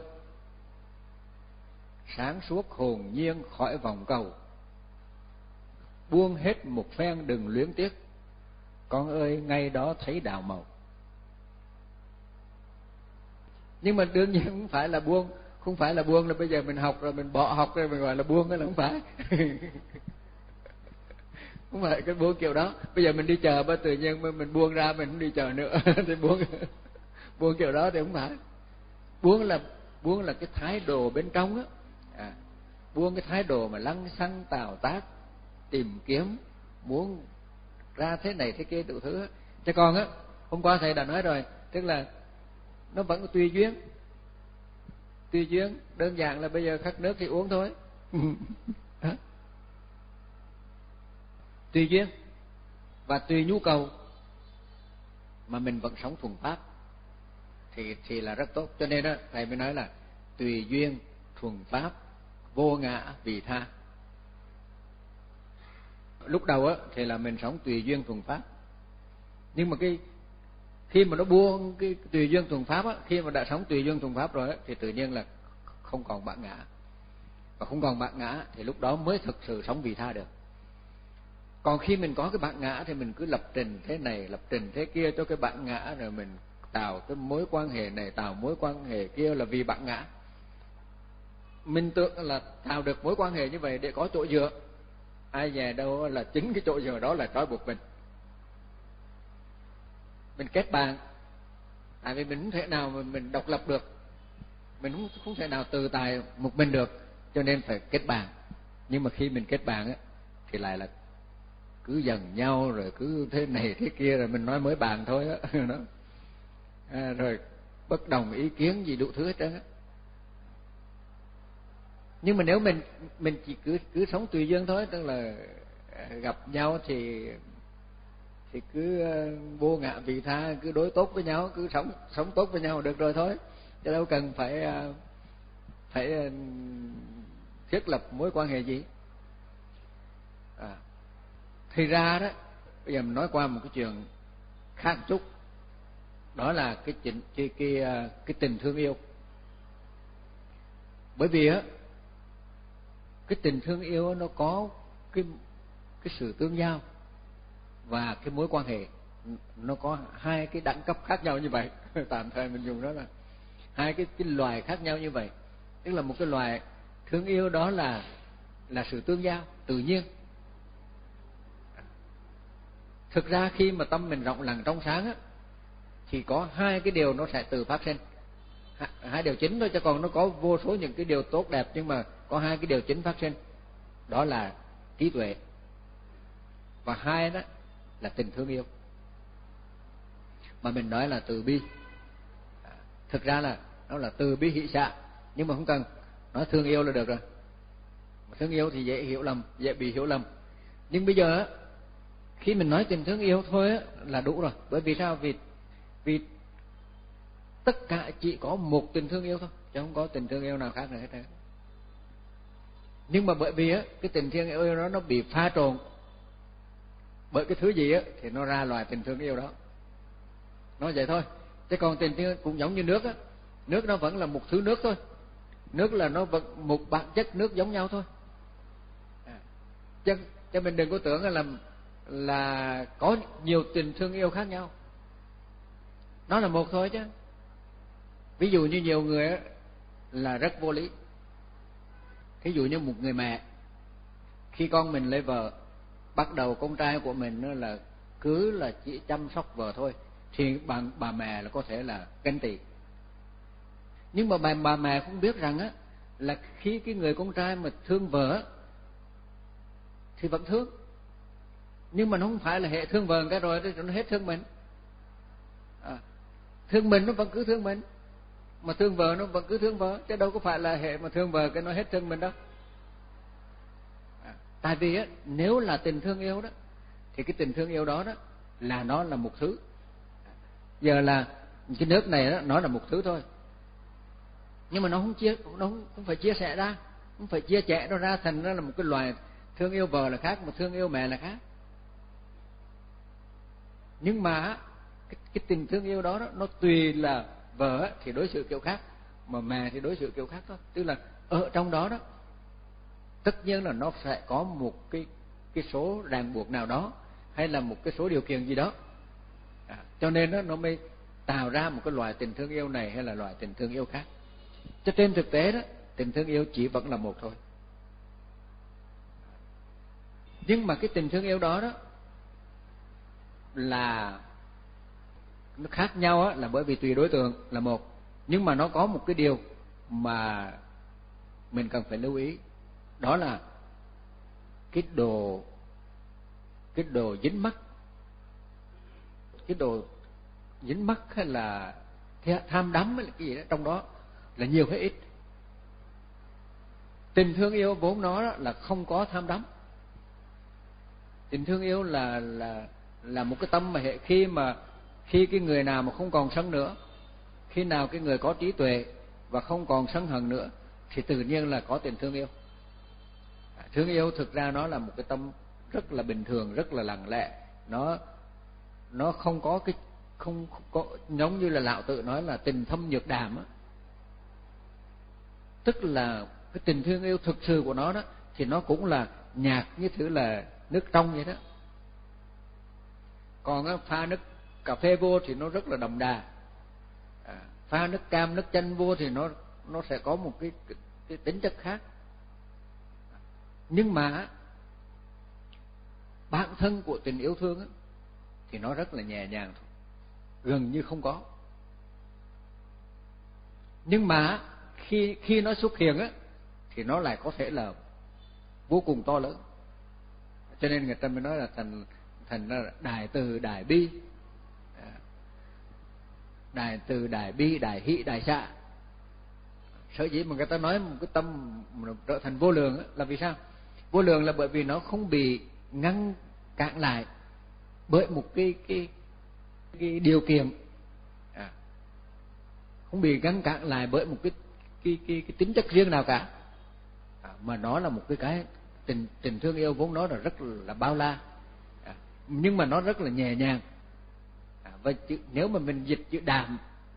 sáng suốt hồn nhiên khỏi vòng cầu, buông hết một phen đừng luyến tiếc, con ơi ngay đó thấy đạo màu. Nhưng mà đương nhiên không phải là buông, không phải là buông là bây giờ mình học rồi mình bỏ học rồi mình gọi là buông, đó là không phải. Không phải cái buông kiểu đó. Bây giờ mình đi chờ mà tự nhiên mình buông ra, mình không đi chờ nữa thì buông buông kiểu đó thì không phải. Buông là buông là cái thái độ bên trong á, à, buông cái thái độ mà lăng xăng tào tác, tìm kiếm, muốn ra thế này thế kia đủ thứ á. Chứ còn á, hôm qua thầy đã nói rồi, tức là nó vẫn tùy duyên. Tùy duyên, đơn giản là bây giờ khát nước thì uống thôi. Tùy duyên và tùy nhu cầu mà mình vẫn sống thuần pháp thì thì là rất tốt. Cho nên đó thầy mới nói là tùy duyên thuần pháp, vô ngã vị tha. Lúc đầu á thì là mình sống tùy duyên thuần pháp, nhưng mà cái khi mà nó buông cái tùy duyên thuần pháp á, khi mà đã sống tùy duyên thuần pháp rồi á, thì tự nhiên là không còn bản ngã, và không còn bản ngã thì lúc đó mới thực sự sống vị tha được. Còn khi mình có cái bản ngã thì mình cứ lập trình thế này, lập trình thế kia cho cái bản ngã, rồi mình tạo cái mối quan hệ này, tạo mối quan hệ kia là vì bản ngã. Mình tưởng là tạo được mối quan hệ như vậy để có chỗ dựa, ai dè đâu là chính cái chỗ dựa đó là trói buộc mình. Mình kết bạn, tại vì mình không thể nào mà mình độc lập được, mình không, không thể nào tự tài một mình được, cho nên phải kết bạn. Nhưng mà khi mình kết bạn á, thì lại là cứ dần nhau, rồi cứ thế này thế kia, rồi mình nói mới bàn thôi á. Đó. À, rồi bất đồng ý kiến gì đủ thứ hết trơn á. Nhưng mà nếu mình mình chỉ cứ cứ sống tùy duyên thôi, tức là gặp nhau thì thì cứ vô ngã vị tha, cứ đối tốt với nhau, cứ sống sống tốt với nhau được rồi thôi, chứ đâu cần phải phải thiết lập mối quan hệ gì. À, thì ra đó, bây giờ mình nói qua một cái chuyện khác chút, đó là cái chuyện cái cái cái tình thương yêu. Bởi vì á, cái tình thương yêu nó có cái cái sự tương giao và cái mối quan hệ, nó có hai cái đẳng cấp khác nhau như vậy. Tạm thời mình dùng đó là hai cái cái loài khác nhau như vậy. Tức là một cái loài thương yêu đó là là sự tương giao tự nhiên. Thực ra khi mà tâm mình rộng lặng trong sáng á, thì có hai cái điều nó sẽ tự phát sinh, hai điều chính thôi, chứ còn nó có vô số những cái điều tốt đẹp, nhưng mà có hai cái điều chính phát sinh, đó là trí tuệ, và hai đó là tình thương yêu, mà mình nói là từ bi. Thực ra là nó là từ bi hỷ xả, nhưng mà không cần nói thương yêu là được rồi. Thương yêu thì dễ hiểu lầm, dễ bị hiểu lầm. Nhưng bây giờ khi mình nói tình thương yêu thôi là đủ rồi. Bởi vì sao? Vì vì tất cả chỉ có một tình thương yêu thôi, chứ không có tình thương yêu nào khác nữa hết trơn. Nhưng mà bởi vì á, cái tình thương yêu đó nó bị pha trộn bởi cái thứ gì á, thì nó ra loài tình thương yêu đó. Nói vậy thôi. Chứ còn tình thương cũng giống như nước á, nước nó vẫn là một thứ nước thôi, nước là nó vẫn một bản chất nước giống nhau thôi. À, chứ, chứ mình đừng có tưởng là là có nhiều tình thương yêu khác nhau, nó là một thôi chứ. Ví dụ như nhiều người á, là rất vô lý. Ví dụ như một người mẹ, khi con mình lấy vợ, bắt đầu con trai của mình nó là cứ là chỉ chăm sóc vợ thôi, thì bà, bà mẹ là có thể là ganh tị. Nhưng mà bà, bà mẹ không biết rằng á, là khi cái người con trai mà thương vợ thì vẫn thương, nhưng mà nó không phải là hệ thương vợ cái rồi nó hết thương mình. À, thương mình nó vẫn cứ thương mình, mà thương vợ nó vẫn cứ thương vợ, chứ đâu có phải là hệ mà thương vợ cái nó hết thương mình đâu. À, tại vì á, nếu là tình thương yêu đó, thì cái tình thương yêu đó đó là nó là một thứ. Giờ là cái nước này đó, nó là một thứ thôi, nhưng mà nó không chia, nó không, không phải chia sẻ ra, không phải chia sẻ nó ra thành nó là một cái loài thương yêu vợ là khác, mà thương yêu mẹ là khác. Nhưng mà cái, cái tình thương yêu đó, đó nó tùy là vợ thì đối xử kiểu khác, mà mẹ thì đối xử kiểu khác thôi. Tức là ở trong đó đó, tất nhiên là nó sẽ có một cái cái số ràng buộc nào đó, hay là một cái số điều kiện gì đó. À, cho nên đó, nó mới tạo ra một cái loài tình thương yêu này hay là loài tình thương yêu khác. Cho trên thực tế đó, tình thương yêu chỉ vẫn là một thôi. Nhưng mà cái tình thương yêu đó đó là nó khác nhau á, là bởi vì tùy đối tượng là một. Nhưng mà nó có một cái điều mà mình cần phải lưu ý, đó là cái đồ cái đồ dính mắc, cái đồ dính mắc hay là tham đắm hay là cái gì đó trong đó là nhiều hay ít. Tình thương yêu vốn nó đó là không có tham đắm. Tình thương yêu là là là một cái tâm mà hệ khi mà khi cái người nào mà không còn sân nữa, khi nào cái người có trí tuệ và không còn sân hận nữa, thì tự nhiên là có tình thương yêu. Thương yêu thực ra nó là một cái tâm rất là bình thường, rất là lặng lẽ. Nó nó không có cái không, không có, giống như là Lão Tử nói là tình thâm nhược đàm á. Tức là cái tình thương yêu thực sự của nó đó thì nó cũng là nhạt như thứ là nước trong vậy đó. Còn á, pha nước cà phê vô thì nó rất là đậm đà. À, pha nước cam, nước chanh vô thì nó nó sẽ có một cái, cái, cái tính chất khác. Nhưng mà bản thân của tình yêu thương á, thì nó rất là nhẹ nhàng thôi, gần như không có. Nhưng mà khi khi nó xuất hiện á, thì nó lại có thể là vô cùng to lớn. Cho nên người ta mới nói là thành thành ra đại từ đại bi, đại từ đại bi, đại hỷ, đại xả. Sở dĩ mà người ta nói một cái tâm trở thành vô lượng là vì sao? Vô lượng là bởi vì nó không bị ngăn cản lại bởi một cái cái cái điều kiện, à, không bị ngăn cản lại bởi một cái cái cái, cái tính chất riêng nào cả, à, mà nó là một cái cái tình tình thương yêu vốn nó là rất là bao la, à, nhưng mà nó rất là nhẹ nhàng, à, và chữ, nếu mà mình dịch chữ đàm,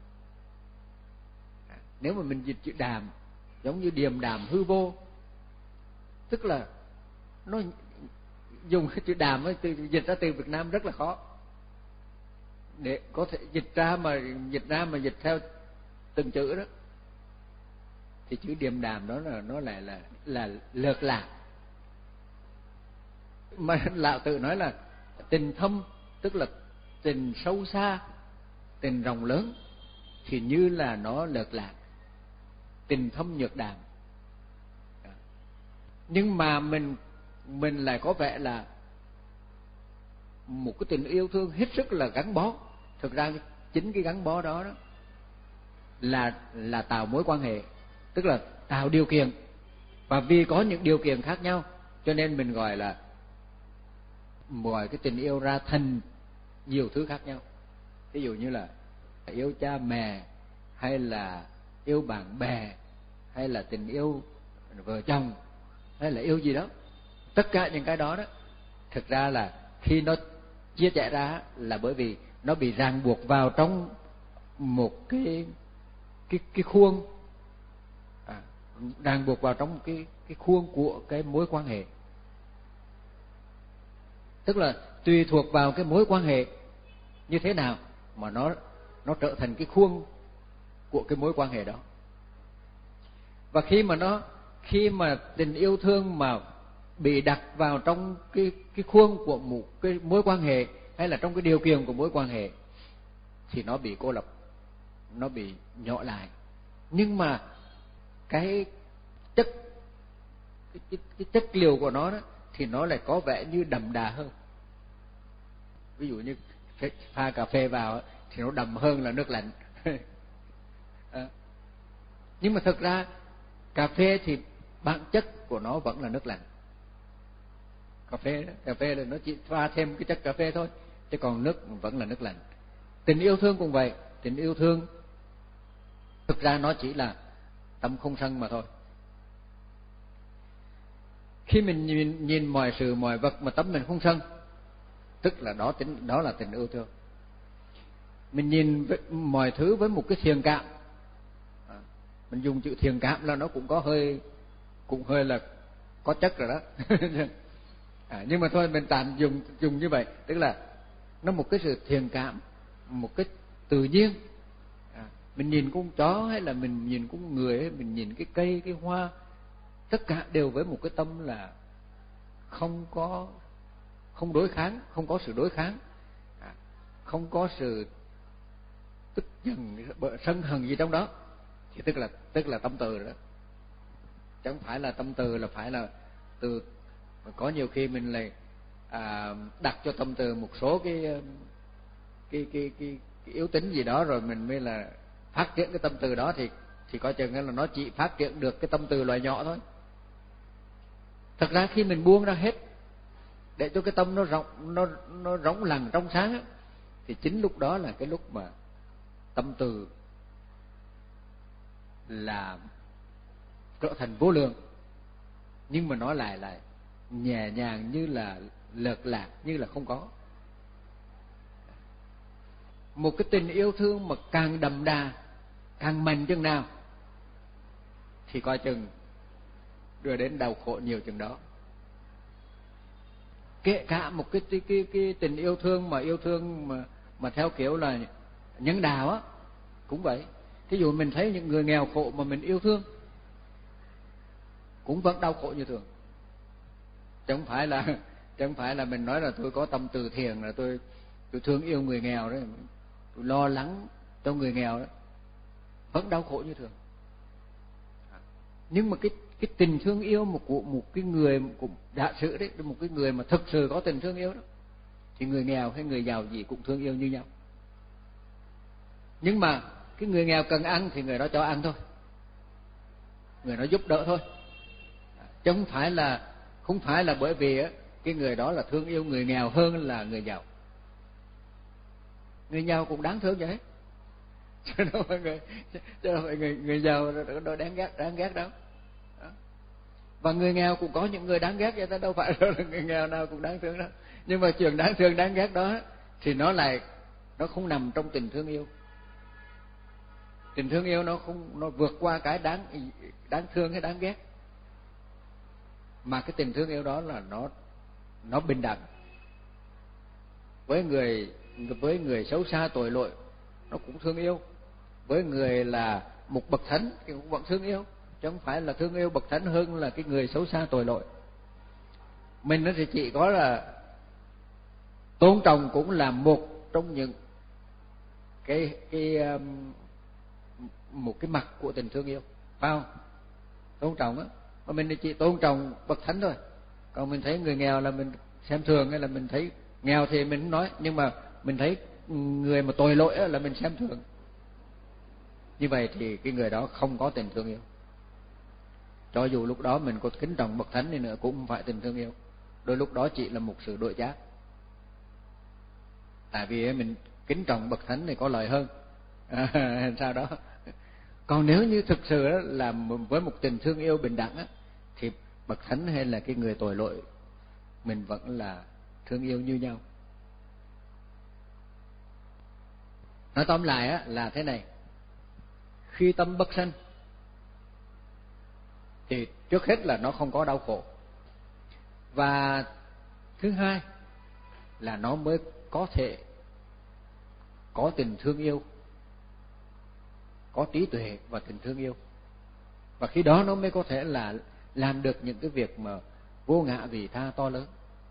à, nếu mà mình dịch chữ đàm giống như điềm đạm hư vô, tức là nó dùng cái chữ đàm ấy, từ dịch ra từ Việt Nam rất là khó để có thể dịch ra, mà dịch ra mà dịch theo từng chữ đó thì chữ điềm đạm đó là nó lại là là lược lạc. Mà Lão Tử nói là tình thâm, tức là tình sâu xa, tình rộng lớn thì như là nó lược lạc, tình thâm nhược đàm. Nhưng mà mình mình lại có vẻ là một cái tình yêu thương hết sức là gắn bó. Thực ra chính cái gắn bó đó, đó là là tạo mối quan hệ, tức là tạo điều kiện, và vì có những điều kiện khác nhau cho nên mình gọi là gọi cái tình yêu ra thành nhiều thứ khác nhau. Ví dụ như là yêu cha mẹ, hay là yêu bạn bè, hay là tình yêu vợ chồng, hay là yêu gì đó. Tất cả những cái đó đó thực ra là khi nó chia sẻ ra là bởi vì nó bị ràng buộc vào trong một cái cái cái khuôn, à, ràng buộc vào trong cái cái khuôn của cái mối quan hệ. Tức là tùy thuộc vào cái mối quan hệ như thế nào mà nó nó trở thành cái khuôn của cái mối quan hệ đó. Và khi mà nó khi mà tình yêu thương mà bị đặt vào trong cái cái khuôn của một cái mối quan hệ, hay là trong cái điều kiện của mối quan hệ, thì nó bị cô lập, nó bị nhỏ lại. Nhưng mà cái chất cái, cái, cái chất liệu của nó đó, thì nó lại có vẻ như đậm đà hơn. Ví dụ như pha cà phê vào thì nó đậm hơn là nước lạnh. À. Nhưng mà thực ra cà phê thì bản chất của nó vẫn là nước lạnh. Cà phê đó, cà phê là nó chỉ pha thêm cái chất cà phê thôi, chứ còn nước vẫn là nước lạnh. Tình yêu thương cũng vậy. Tình yêu thương thực ra nó chỉ là tâm không sân mà thôi. Khi mình nhìn, nhìn mọi sự mọi vật mà tâm mình không sân, tức là đó tính đó là tình yêu thương. Mình nhìn mọi thứ với một cái thiện cảm, à, mình dùng chữ thiện cảm là nó cũng có hơi cũng hơi là có chất rồi đó. À, nhưng mà thôi mình tạm dùng dùng như vậy, tức là nó một cái sự thiện cảm, một cái tự nhiên. À, mình nhìn con chó, hay là mình nhìn con người, hay mình nhìn cái cây, cái hoa, tất cả đều với một cái tâm là không có không đối kháng, không có sự đối kháng, à, không có sự tức giận, sân hận gì trong đó, thì tức là tức là tâm từ rồi đó. Chẳng phải là tâm từ là phải là từ. Có nhiều khi mình lại à, đặt cho tâm từ một số cái cái, cái cái cái yếu tính gì đó, rồi mình mới là phát triển cái tâm từ đó, thì thì coi chừng là nó chỉ phát triển được cái tâm từ loại nhỏ thôi. Thật ra khi mình buông ra hết để cho cái tâm nó rộng, nó nó rỗng lặng trong sáng á, thì chính lúc đó là cái lúc mà tâm từ là trở thành vô lượng, nhưng mà nó lại lại nhẹ nhàng, như là lợt lạc, như là không có. Một cái tình yêu thương mà càng đậm đà, càng mạnh chừng nào thì coi chừng đưa đến đau khổ nhiều chừng đó. Kể cả một cái cái cái, cái tình yêu thương mà yêu thương mà mà theo kiểu là nhân đạo á, cũng vậy. Thí dụ mình thấy những người nghèo khổ mà mình yêu thương, cũng vẫn đau khổ như thường. Chẳng phải là chẳng phải là mình nói là tôi có tâm từ thiện, là tôi tôi thương yêu người nghèo đấy, tôi lo lắng cho người nghèo đó, vẫn đau khổ như thường. Nhưng mà cái cái tình thương yêu một của một cái người, của giả sử đấy, một cái người mà thực sự có tình thương yêu đó, thì người nghèo hay người giàu gì cũng thương yêu như nhau. Nhưng mà cái người nghèo cần ăn thì người đó cho ăn thôi, người đó giúp đỡ thôi, chứ không phải là không phải là bởi vì cái người đó là thương yêu người nghèo hơn là người giàu. người nghèo cũng đáng thương vậy, chứ đâu phải người chứ đâu phải người người giàu đó đáng ghét đáng ghét đâu. Đó. Và người nghèo cũng có những người đáng ghét vậy, ta đâu phải là người nghèo nào cũng đáng thương đâu. Nhưng mà chuyện đáng thương đáng ghét đó thì nó lại nó không nằm trong tình thương yêu. Tình thương yêu nó không nó vượt qua cái đáng đáng thương hay đáng ghét, mà cái tình thương yêu đó là nó nó bình đẳng. Với người với người xấu xa tội lỗi nó cũng thương yêu, với người là một bậc thánh thì cũng vẫn thương yêu, chứ không phải là thương yêu bậc thánh hơn là cái người xấu xa tội lỗi. Mình nó thì chỉ có là tôn trọng cũng là một trong những cái cái um, một cái mặt của tình thương yêu, phải không? Tôn trọng á, mà mình chỉ tôn trọng bậc thánh thôi. Còn mình thấy người nghèo là mình xem thường, hay là mình thấy nghèo thì mình không nói, nhưng mà mình thấy người mà tội lỗi là mình xem thường. Như vậy thì cái người đó không có tình thương yêu. Cho dù lúc đó mình có kính trọng bậc thánh đi nữa cũng không phải tình thương yêu. Đôi lúc đó chỉ là một sự đổi chác. Tại vì mình kính trọng bậc thánh này có lợi hơn à, sao đó. Còn nếu như thực sự là với một tình thương yêu bình đẳng á, thì bậc thánh hay là cái người tội lỗi mình vẫn là thương yêu như nhau. Nói tóm lại á, là thế này: khi tâm bất sanh thì trước hết là nó không có đau khổ, và thứ hai là nó mới có thể có tình thương yêu, có trí tuệ và tình thương yêu. Và khi đó nó mới có thể là làm được những cái việc mà vô ngã vị tha to lớn.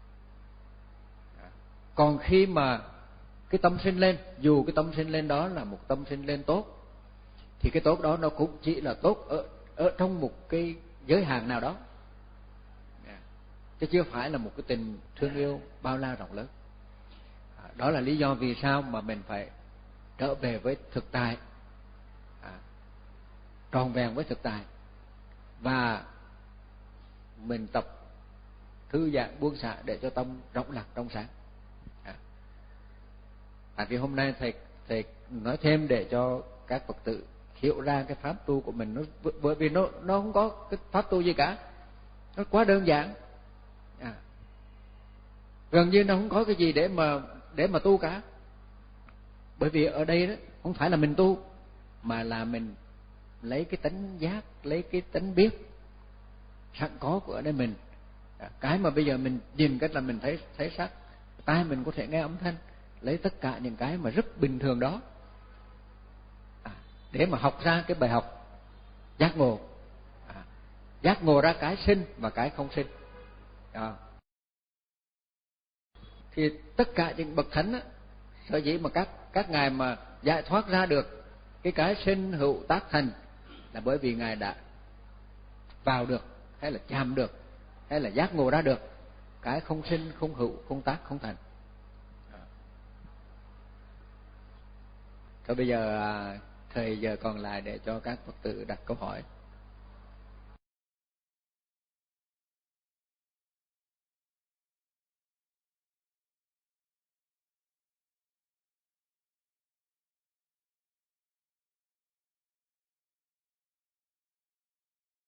Còn khi mà cái tâm sinh lên, dù cái tâm sinh lên đó là một tâm sinh lên tốt, thì cái tốt đó nó cũng chỉ là tốt ở ở trong một cái giới hạn nào đó, chứ chưa phải là một cái tình thương yêu bao la rộng lớn. Đó là lý do vì sao mà mình phải trở về với thực tại, à, tròn vẹn với thực tại, và mình tập thư giãn buông xả để cho tâm rộng lặng trong sáng. À. Tại vì hôm nay thầy thầy nói thêm để cho các Phật tử hiểu ra cái pháp tu của mình, nó bởi vì nó nó không có cái pháp tu gì cả, nó quá đơn giản. À. Gần như nó không có cái gì để mà để mà tu cả. Bởi vì ở đây đó không phải là mình tu, mà là mình lấy cái tánh giác, lấy cái tánh biết sẵn có của ở đây mình. Cái mà bây giờ mình nhìn cách là mình thấy thấy sắc, tai mình có thể nghe âm thanh, lấy tất cả những cái mà rất bình thường đó à, để mà học ra cái bài học giác ngộ, à, giác ngộ ra cái sinh và cái không sinh. À. Thì tất cả những bậc thánh á, sở dĩ mà các các ngài mà giải thoát ra được cái cái sinh hữu tác thành là bởi vì ngài đã vào được, hay là chạm được, hay là giác ngộ ra được cái không sinh, không hữu, không tác, không thành. Thôi bây giờ thời giờ còn lại để cho các Phật tử đặt câu hỏi.